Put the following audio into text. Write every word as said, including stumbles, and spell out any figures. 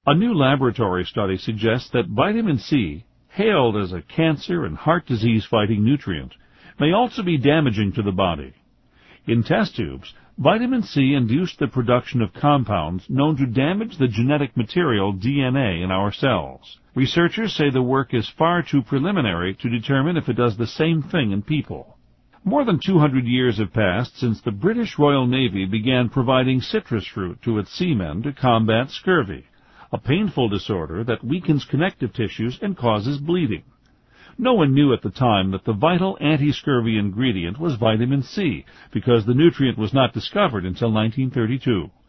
A new laboratory study suggests that vitamin C, hailed as a cancer and heart disease-fighting nutrient, may also be damaging to the body. In test tubes, vitamin C induced the production of compounds known to damage the genetic material D N A in our cells. Researchers say the work is far too preliminary to determine if it does the same thing in people. More than two hundred years have passed since the British Royal Navy began providing citrus fruit to its seamen to combat scurvy, a painful disorder that weakens connective tissues and causes bleeding. No one knew at the time that the vital anti-scurvy ingredient was vitamin C, because the nutrient was not discovered until nineteen thirty-two.